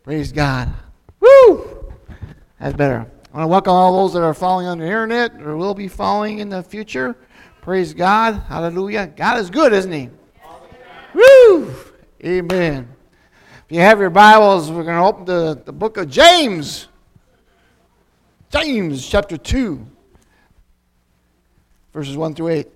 Praise God. Woo! That's better. I want to welcome all those that are following on the internet or will be following in the future. Praise God. Hallelujah. God is good, isn't He? Woo! Amen. If you have your Bibles, we're going to open the book of James. James chapter 2, verses 1 through 8.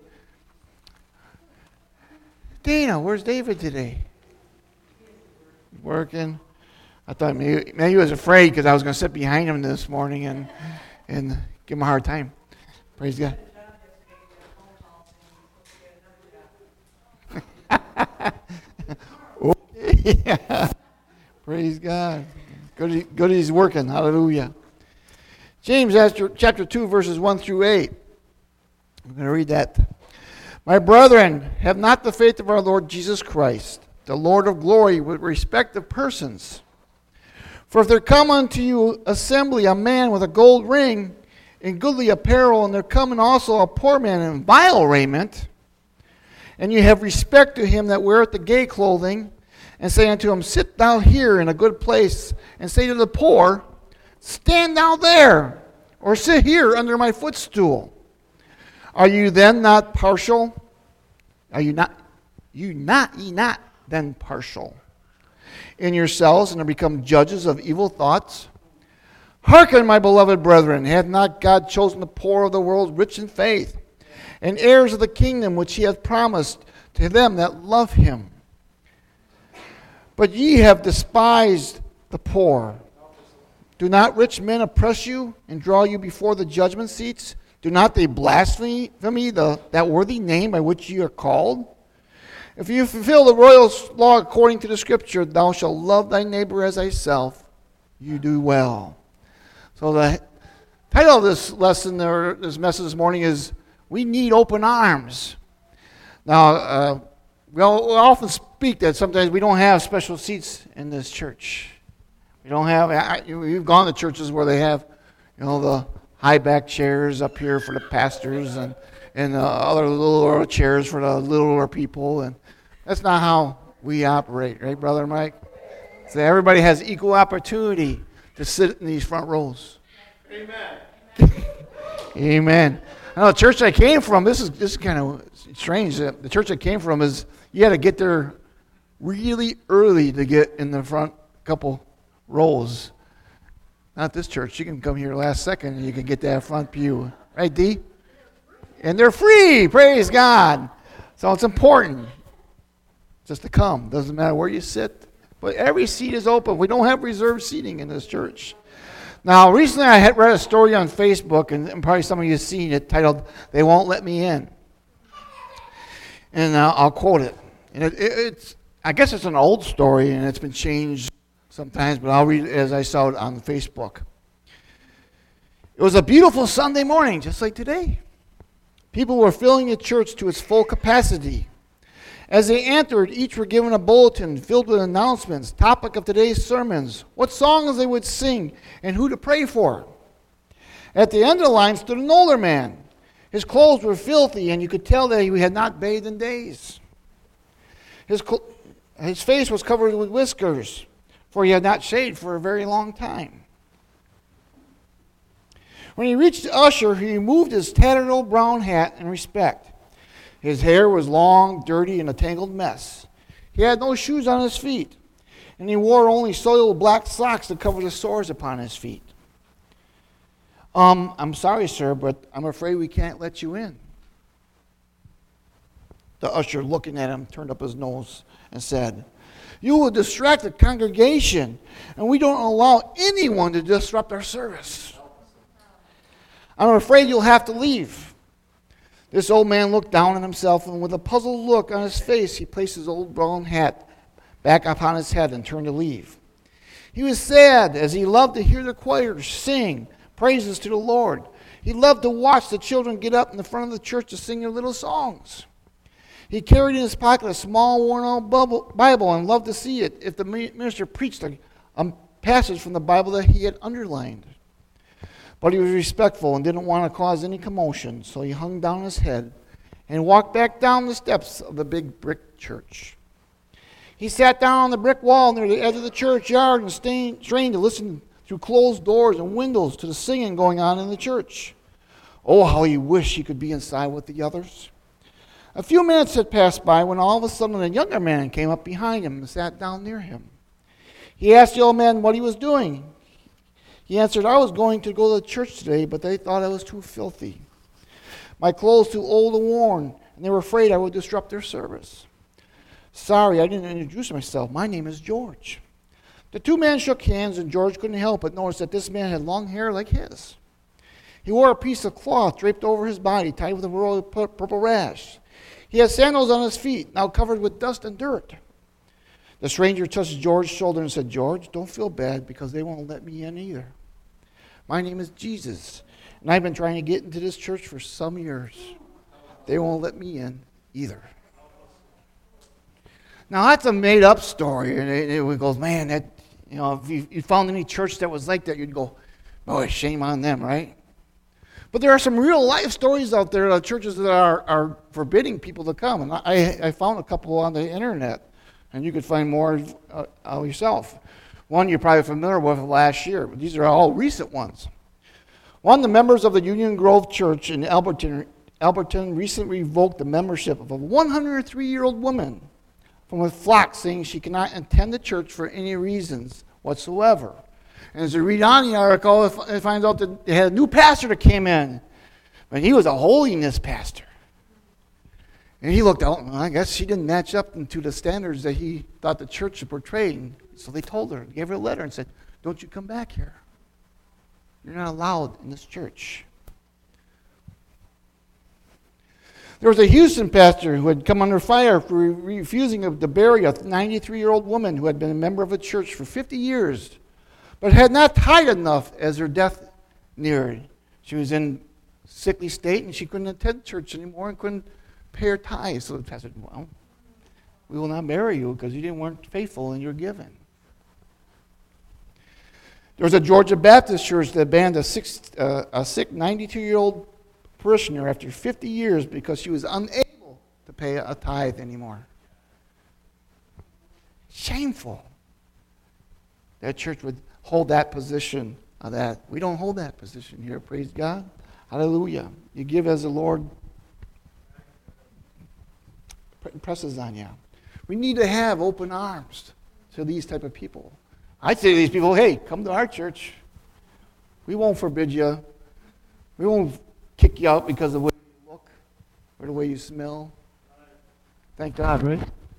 Dana, where's David today? Working. I thought maybe he was afraid because I was going to sit behind him this morning and give him a hard time. Praise God. Oh, yeah. Praise God. Good he's working. Hallelujah. James chapter 2, verses 1 through 8. I'm going to read that. My brethren, have not the faith of our Lord Jesus Christ, the Lord of glory, with respect of persons. For if there come unto you assembly a man with a gold ring in goodly apparel, and there come in also a poor man in vile raiment, and you have respect to him that weareth the gay clothing, and say unto him, sit thou here in a good place, and say to the poor, stand thou there, or sit here under my footstool. Are you then not partial? Are you not then partial in yourselves, and are become judges of evil thoughts? Hearken, my beloved brethren, hath not God chosen the poor of the world rich in faith, and heirs of the kingdom which he hath promised to them that love him? But ye have despised the poor. Do not rich men oppress you and draw you before the judgment seats? Do not they blaspheme that worthy name by which ye are called? If you fulfill the royal law according to the Scripture, thou shalt love thy neighbor as thyself, you do well. So the title of this lesson, or this message this morning, is We Need Open Arms. Now, we'll often speak that sometimes we don't have special seats in this church. We don't have, you've gone to churches where they have, the high back chairs up here for the pastors and other littler chairs for the littler people. And that's not how we operate, right, Brother Mike? So everybody has equal opportunity to sit in these front rows. Amen. Amen. I know the church I came from, this is kind of strange. The church I came from is you had to get there really early to get in the front couple rows. Not this church. You can come here last second and you can get that front pew. Right, D? And they're free. Praise God. So it's important just to come. Doesn't matter where you sit. But every seat is open. We don't have reserved seating in this church. Now, recently I had read a story on Facebook, and probably some of you have seen it, titled, They Won't Let Me In. And I'll quote it. And it's I guess it's an old story, and it's been changed sometimes, but I'll read it as I saw it on Facebook. It was a beautiful Sunday morning, just like today. People were filling the church to its full capacity. As they entered, each were given a bulletin filled with announcements, topic of today's sermons, what songs they would sing, and who to pray for. At the end of the line stood an older man. His clothes were filthy, and you could tell that he had not bathed in days. His face was covered with whiskers, for he had not shaved for a very long time. When he reached the usher, he removed his tattered old brown hat in respect. His hair was long, dirty, and a tangled mess. He had no shoes on his feet, and he wore only soiled black socks to cover the sores upon his feet. I'm sorry, sir, but I'm afraid we can't let you in. The usher, looking at him, turned up his nose and said, You will distract the congregation, and we don't allow anyone to disrupt our service. I'm afraid you'll have to leave. This old man looked down at himself, and with a puzzled look on his face, he placed his old brown hat back upon his head and turned to leave. He was sad, as he loved to hear the choirs sing praises to the Lord. He loved to watch the children get up in the front of the church to sing their little songs. He carried in his pocket a small worn-out Bible and loved to see it if the minister preached a passage from the Bible that he had underlined. But he was respectful and didn't want to cause any commotion, so he hung down his head and walked back down the steps of the big brick church. He sat down on the brick wall near the edge of the churchyard and strained to listen through closed doors and windows to the singing going on in the church. Oh, how he wished he could be inside with the others. A few minutes had passed by when all of a sudden a younger man came up behind him and sat down near him. He asked the old man what he was doing. He answered, I was going to go to church today, but they thought I was too filthy. My clothes too old and worn, and they were afraid I would disrupt their service. Sorry, I didn't introduce myself. My name is George. The two men shook hands, and George couldn't help but notice that this man had long hair like his. He wore a piece of cloth draped over his body, tied with a royal purple rash. He had sandals on his feet, now covered with dust and dirt. The stranger touched George's shoulder and said, George, don't feel bad because they won't let me in either. My name is Jesus, and I've been trying to get into this church for some years. They won't let me in either. Now, that's a made-up story, and it goes, man, that, if you found any church that was like that, you'd go, boy, shame on them, right? But there are some real-life stories out there, churches that are forbidding people to come, and I found a couple on the internet, and you could find more yourself. One you're probably familiar with last year, but these are all recent ones. One, the members of the Union Grove Church in Alberton recently revoked the membership of a 103-year-old woman from a flock, saying she cannot attend the church for any reasons whatsoever. And as you read on the article, it finds out that they had a new pastor that came in, but he was a holiness pastor. And he looked out, and I guess she didn't match up to the standards that he thought the church should portray. So they told her, gave her a letter and said, don't you come back here. You're not allowed in this church. There was a Houston pastor who had come under fire for refusing to bury a 93-year-old woman who had been a member of a church for 50 years, but had not tithed enough as her death neared. She was in sickly state, and she couldn't attend church anymore and couldn't pay her tithes. So the pastor said, well, we will not bury you because you weren't faithful in your giving. There was a Georgia Baptist church that banned a sick 92-year-old parishioner after 50 years because she was unable to pay a tithe anymore. Shameful. That church would hold that position of that. We don't hold that position here, praise God. Hallelujah. You give as the Lord presses on you. We need to have open arms to these type of people. I'd say to these people, hey, come to our church. We won't forbid you. We won't kick you out because of the way you look or the way you smell. Thank God, right?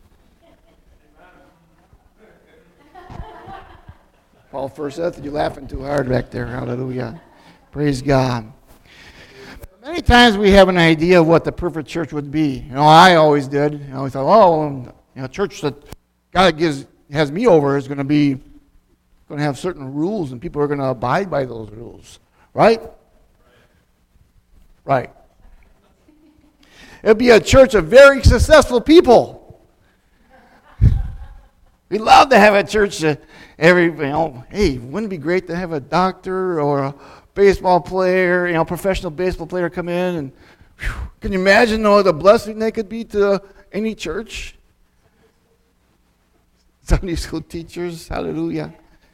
Paul first said, you're laughing too hard back there. Hallelujah. Praise God. Many times we have an idea of what the perfect church would be. I always did. I thought, church that God has me over is going to have certain rules, and people are going to abide by those rules. Right? Right. It'd be a church of very successful people. We'd love to have a church that hey, wouldn't it be great to have a doctor or a baseball player, professional baseball player come in and can you imagine the blessing they could be to any church? Sunday school teachers, hallelujah.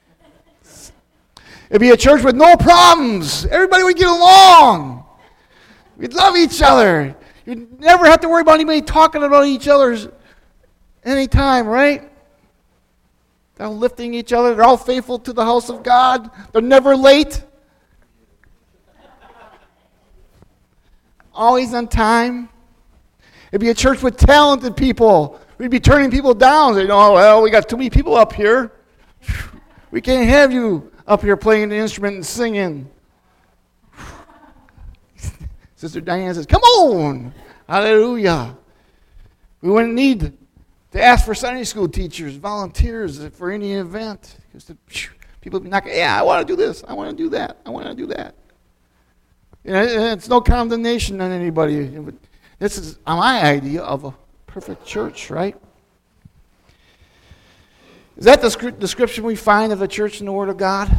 It'd be a church with no problems. Everybody would get along. We'd love each other. You'd never have to worry about anybody talking about each other's anytime, right? They're lifting each other. They're all faithful to the house of God. They're never late. Always on time. It'd be a church with talented people. We'd be turning people down. Saying, we got too many people up here. We can't have you up here playing the instrument and singing. Sister Diane says, come on. Hallelujah. We wouldn't need to ask for Sunday school teachers, volunteers for any event. People would be knocking, I want to do this. I want to do that. I want to do that. It's no condemnation on anybody. This is my idea of a perfect church, right? Is that the description we find of a church in the Word of God?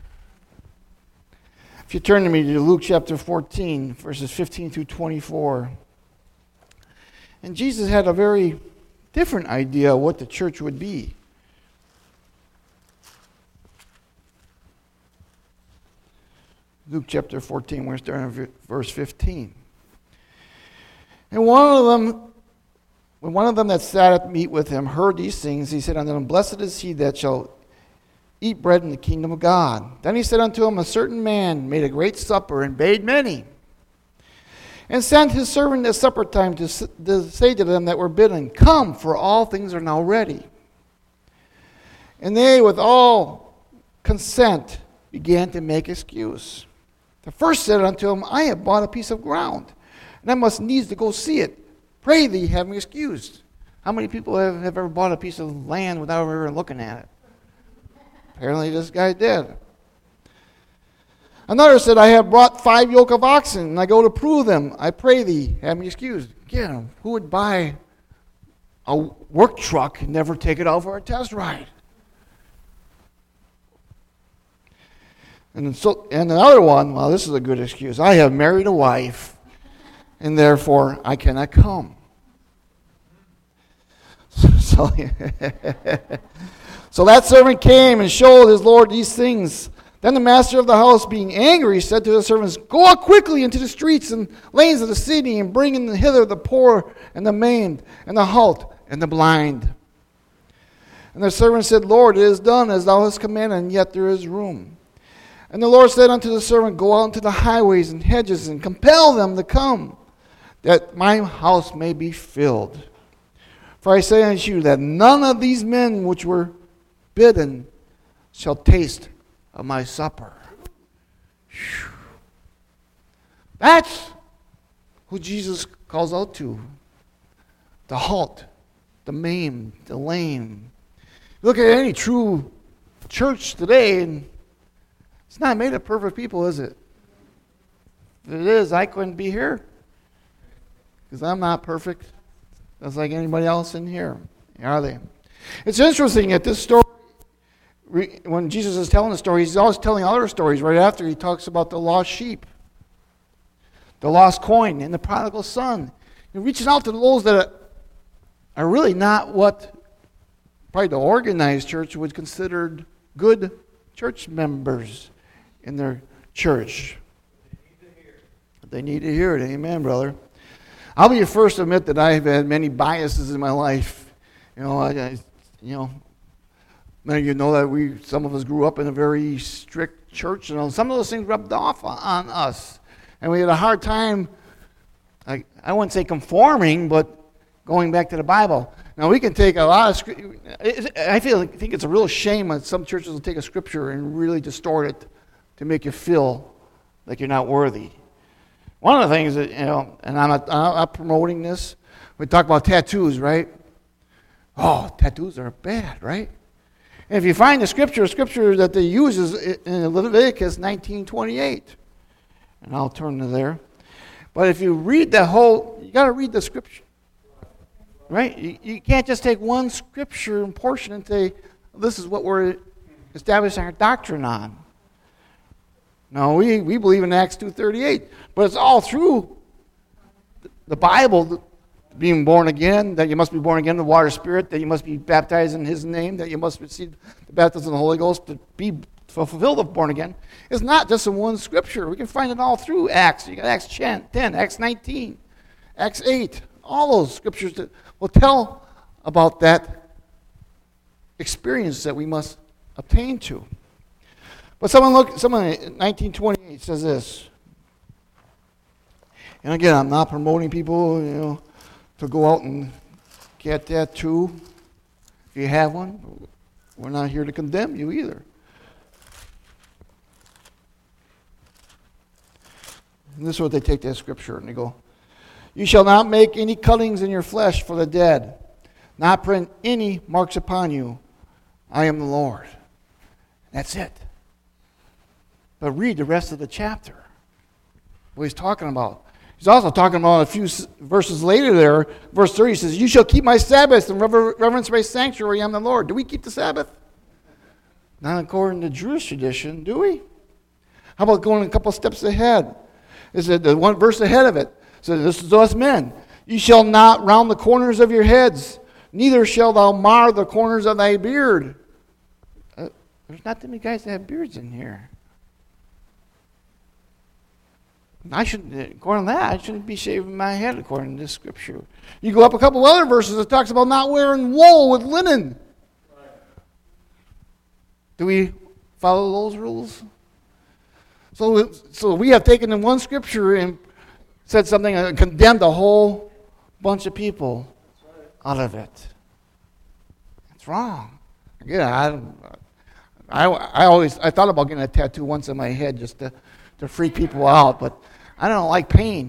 If you turn to me to Luke chapter 14, verses 15 through 24. And Jesus had a very different idea of what the church would be. Luke chapter 14, we're starting at verse 15. And when one of them that sat at meat with him heard these things, he said unto them, Blessed is he that shall eat bread in the kingdom of God. Then he said unto him, A certain man made a great supper, and bade many, and sent his servant at supper time to say to them that were bidden, Come, for all things are now ready. And they with all consent began to make excuse. The first said unto him, I have bought a piece of ground, and I must needs to go see it. Pray thee, have me excused. How many people have ever bought a piece of land without ever looking at it? Apparently this guy did. Another said, I have brought 5 yoke of oxen, and I go to prove them. I pray thee, have me excused. Again, who would buy a work truck and never take it out for a test ride? And another one, well, this is a good excuse. I have married a wife, and therefore I cannot come. So that servant came and showed his lord these things. Then the master of the house, being angry, said to the servants, Go out quickly into the streets and lanes of the city, and bring in hither the poor and the maimed and the halt and the blind. And the servant said, Lord, it is done as thou hast commanded, and yet there is room. And the Lord said unto the servant, Go out into the highways and hedges, and compel them to come, that my house may be filled. For I say unto you, that none of these men which were bidden shall taste of my supper. Whew. That's who Jesus calls out to. The halt, the maimed, the lame. Look at any true church today, and it's not made of perfect people, is it? If it is, I couldn't be here. Because I'm not perfect. That's like anybody else in here. Are they? It's interesting that this story, when Jesus is telling the story, he's always telling other stories right after he talks about the lost sheep, the lost coin, and the prodigal son. He reaches out to those that are really not what probably the organized church would consider good church members in their church. They need to hear it. Amen, brother. I'll be the first to admit that I've had many biases in my life. Many of you know that some of us grew up in a very strict church, and some of those things rubbed off on us, and we had a hard time. I wouldn't say conforming, but going back to the Bible. Now we can take a lot of scripture. I think it's a real shame that some churches will take a scripture and really distort it to make you feel like you're not worthy. One of the things that, and I'm not promoting this, we talk about tattoos, right? Oh, tattoos are bad, right? And if you find the scripture that they use is in Leviticus 19:28. And I'll turn to there. But if you read you got to read the scripture. Right? You can't just take one scripture and portion and say, this is what we're establishing our doctrine on. No, we believe in Acts 2:38, but it's all through the Bible, being born again, that you must be born again in the water spirit, that you must be baptized in his name, that you must receive the baptism of the Holy Ghost to be fulfilled of born again. It's not just in one scripture. We can find it all through Acts. You got Acts 10, Acts 19, Acts 8, all those scriptures that will tell about that experience that we must obtain to. But someone in 1928 says this. And again, I'm not promoting people, to go out and get that too. If you have one, we're not here to condemn you either. And this is what they take that scripture and they go, You shall not make any cuttings in your flesh for the dead, not print any marks upon you. I am the Lord. That's it. But read the rest of the chapter. What he's talking about. He's also talking about a few verses later there. Verse 30 says, You shall keep my Sabbaths and reverence my sanctuary. I am the Lord. Do we keep the Sabbath? Not according to Jewish tradition, do we? How about going a couple steps ahead? Is it the one verse ahead of it? So this is us men. You shall not round the corners of your heads, neither shalt thou mar the corners of thy beard. There's not that many guys that have beards in here. I shouldn't, according to that, I shouldn't be shaving my head according to this scripture. You go up a couple other verses that talks about not wearing wool with linen. Do we follow those rules? So we have taken in one scripture and said something and condemned a whole bunch of people out of it. It's wrong. Again, I thought about getting a tattoo once on my head just to freak people out, but I don't like pain.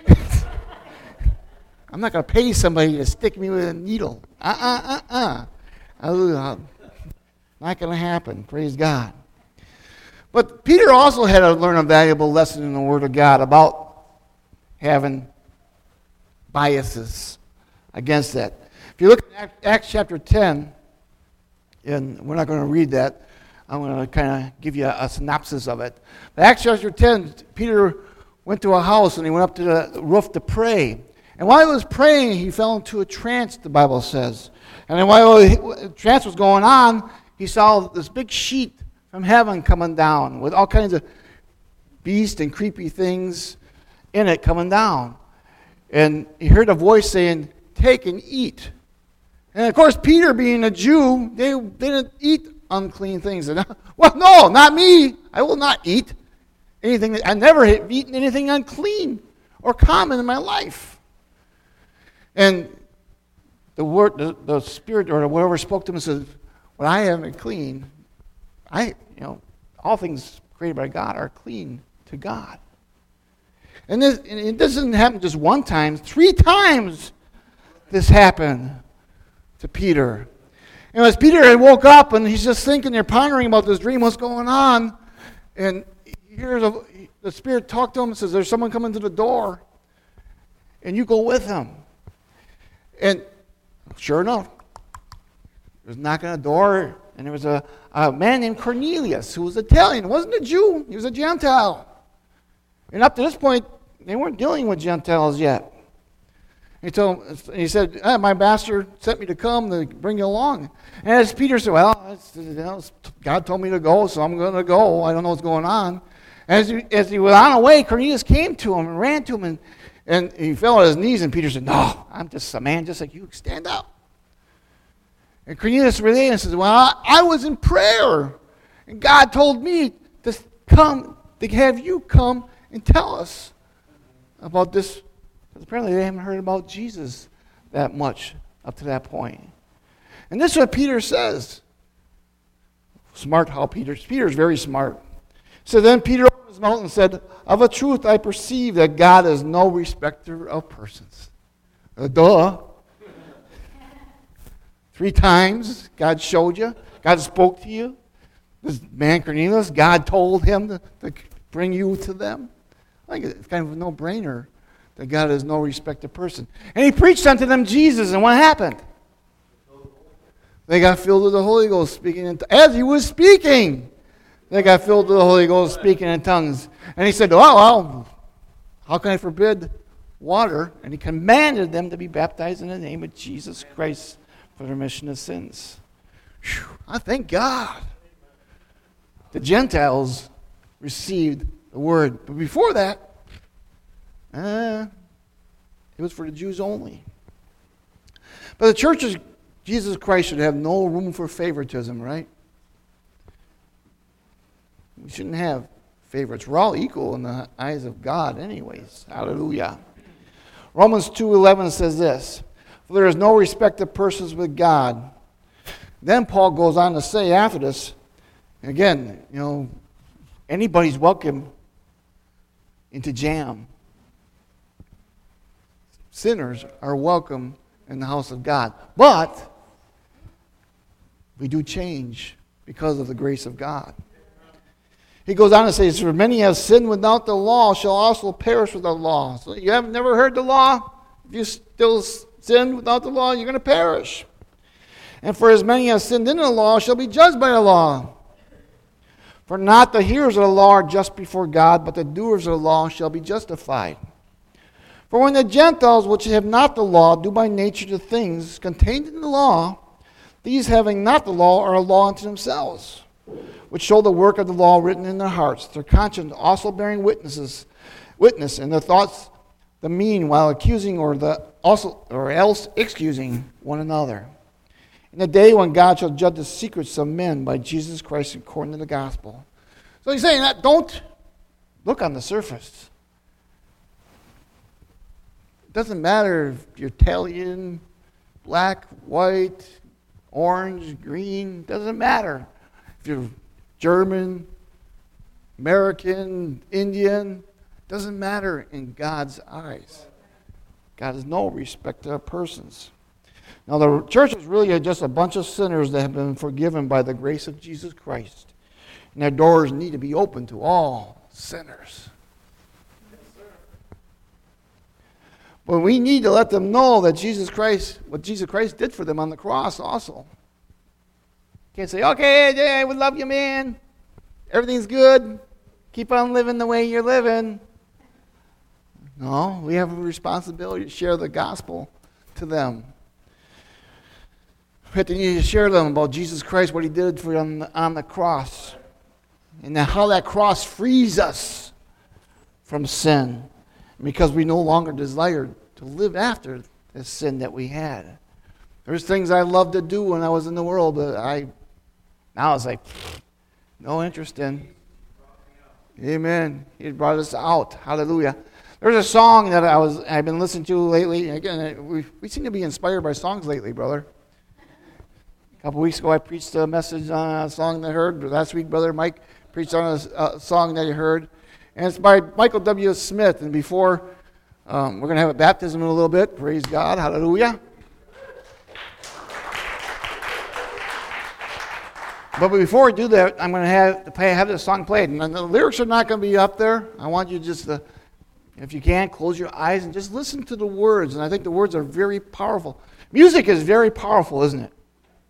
I'm not going to pay somebody to stick me with a needle. Not going to happen. Praise God. But Peter also had to learn a valuable lesson in the Word of God about having biases against that. If you look at Acts chapter 10, and we're not going to read that, I'm going to kind of give you a synopsis of it. But Acts chapter 10, Peter went to a house and he went up to the roof to pray. And while he was praying, he fell into a trance, the Bible says. And then while the trance was going on, he saw this big sheet from heaven coming down with all kinds of beasts and creepy things in it coming down. And he heard a voice saying, "Take and eat." And of course, Peter, being a Jew, they didn't eat unclean things. And, well, no, not me. I will not eat anything. I never have eaten anything unclean or common in my life. And the word, the Spirit or whatever spoke to him and said, "What I haven't clean, all things created by God are clean to God." And it doesn't happen just one time. 3 times this happened to Peter. And as Peter had woke up and he's just thinking, they're pondering about this dream, what's going on, and he hears the Spirit talk to him and says, "There's someone coming to the door, and you go with him." And sure enough, there was knocking on the door, and there was a man named Cornelius who was Italian. He wasn't a Jew, he was a Gentile. And up to this point, they weren't dealing with Gentiles yet. He said, "My master sent me to come to bring you along." And as Peter said, "Well, God told me to go, so I'm going to go. I don't know what's going on." And as he went on away, Cornelius came to him and ran to him, and he fell on his knees, and Peter said, "No, I'm just a man just like you. Stand up." And Cornelius related and says, "Well, I was in prayer, and God told me to have you come and tell us about this." Because apparently they haven't heard about Jesus that much up to that point. And this is what Peter says. Smart how Peter's very smart. So then Peter opened his mouth and said, "Of a truth I perceive that God is no respecter of persons." Duh. 3 times God showed you. God spoke to you. This man Cornelius, God told him to bring you to them. I think it's kind of a no-brainer that God is no respecter of person. And he preached unto them Jesus, and what happened? They got filled with the Holy Ghost, speaking as he was speaking. They got filled with the Holy Ghost, speaking in tongues. And he said, well, how can I forbid water? And he commanded them to be baptized in the name of Jesus Christ for the remission of sins. Whew, I thank God. The Gentiles received the word. But before that, it was for the Jews only. But the church of Jesus Christ should have no room for favoritism, right? We shouldn't have favorites. We're all equal in the eyes of God anyways. Hallelujah. Romans 2:11 says this, "For there is no respect of persons with God." Then Paul goes on to say after this, again, anybody's welcome into jam. Sinners are welcome in the house of God. But we do change because of the grace of God. He goes on to say, "For many have sinned without the law shall also perish without the law." So you have never heard the law? If you still sin without the law, you're going to perish. "And for as many as sinned in the law shall be judged by the law. For not the hearers of the law are just before God, but the doers of the law shall be justified. For when the Gentiles which have not the law do by nature the things contained in the law, these having not the law are a law unto themselves, which show the work of the law written in their hearts, their conscience also bearing witness, and their thoughts the mean, while accusing or else excusing one another. In the day when God shall judge the secrets of men by Jesus Christ according to the gospel. So he's saying that don't look on the surface. It doesn't matter if you're Italian, black, white, orange, green, doesn't matter. If you're German, American, Indian, doesn't matter in God's eyes. God has no respect to persons. Now, the church is really just a bunch of sinners that have been forgiven by the grace of Jesus Christ. And their doors need to be open to all sinners. But we need to let them know that what Jesus Christ did for them on the cross also. Can't say, okay, yeah, we love you, man. Everything's good. Keep on living the way you're living. No, we have a responsibility to share the gospel to them. We have to need to share them about Jesus Christ, what he did for them on the cross, and how that cross frees us from sin, because we no longer desire to live after the sin that we had. There's things I loved to do when I was in the world, but now it's like, no interest in. Amen. He brought us out. Hallelujah. There's a song that I've been listening to lately. Again, we seem to be inspired by songs lately, brother. A couple weeks ago, I preached a message on a song that I heard. Last week, Brother Mike preached on a song that you heard. And it's by Michael W. Smith. And before, we're going to have a baptism in a little bit. Praise God. Hallelujah. But before we do that, I'm going to have this song played. And the lyrics are not going to be up there. I want you just to, if you can, close your eyes and just listen to the words. And I think the words are very powerful. Music is very powerful, isn't it?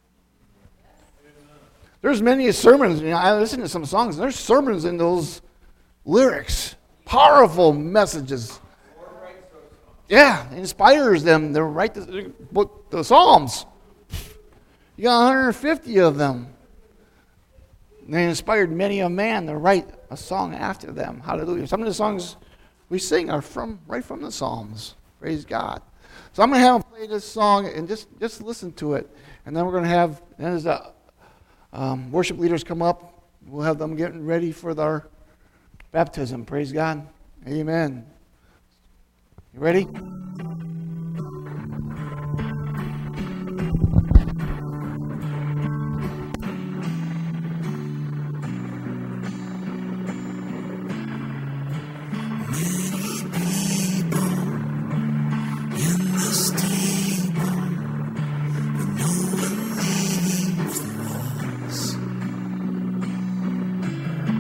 There's many sermons. I listen to some songs, and there's sermons in those lyrics. Powerful messages. Yeah, it inspires them to write the Psalms. You got 150 of them. And they inspired many a man to write a song after them. Hallelujah. Some of the songs we sing are right from the Psalms. Praise God. So I'm going to have them play this song and just listen to it. And then we're going to have, as the worship leaders come up, we'll have them getting ready for their baptism. Praise God. Amen. You ready?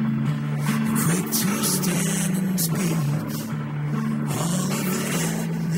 Quick to stand and speak all of it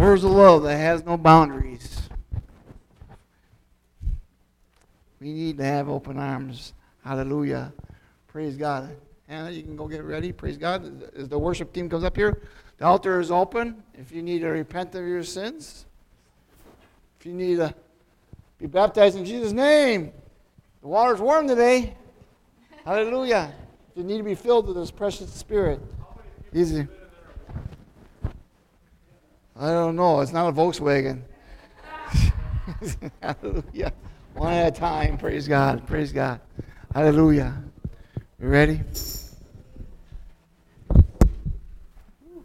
Where's the love that has no boundaries? We need to have open arms. Hallelujah. Praise God. Hannah, you can go get ready. Praise God. As the worship team comes up here, the altar is open. If you need to repent of your sins, if you need to be baptized in Jesus' name, the water's warm today. Hallelujah. If you need to be filled with His precious Spirit, easy. I don't know. It's not a Volkswagen. Hallelujah. One at a time. Praise God. Praise God. Hallelujah. You ready?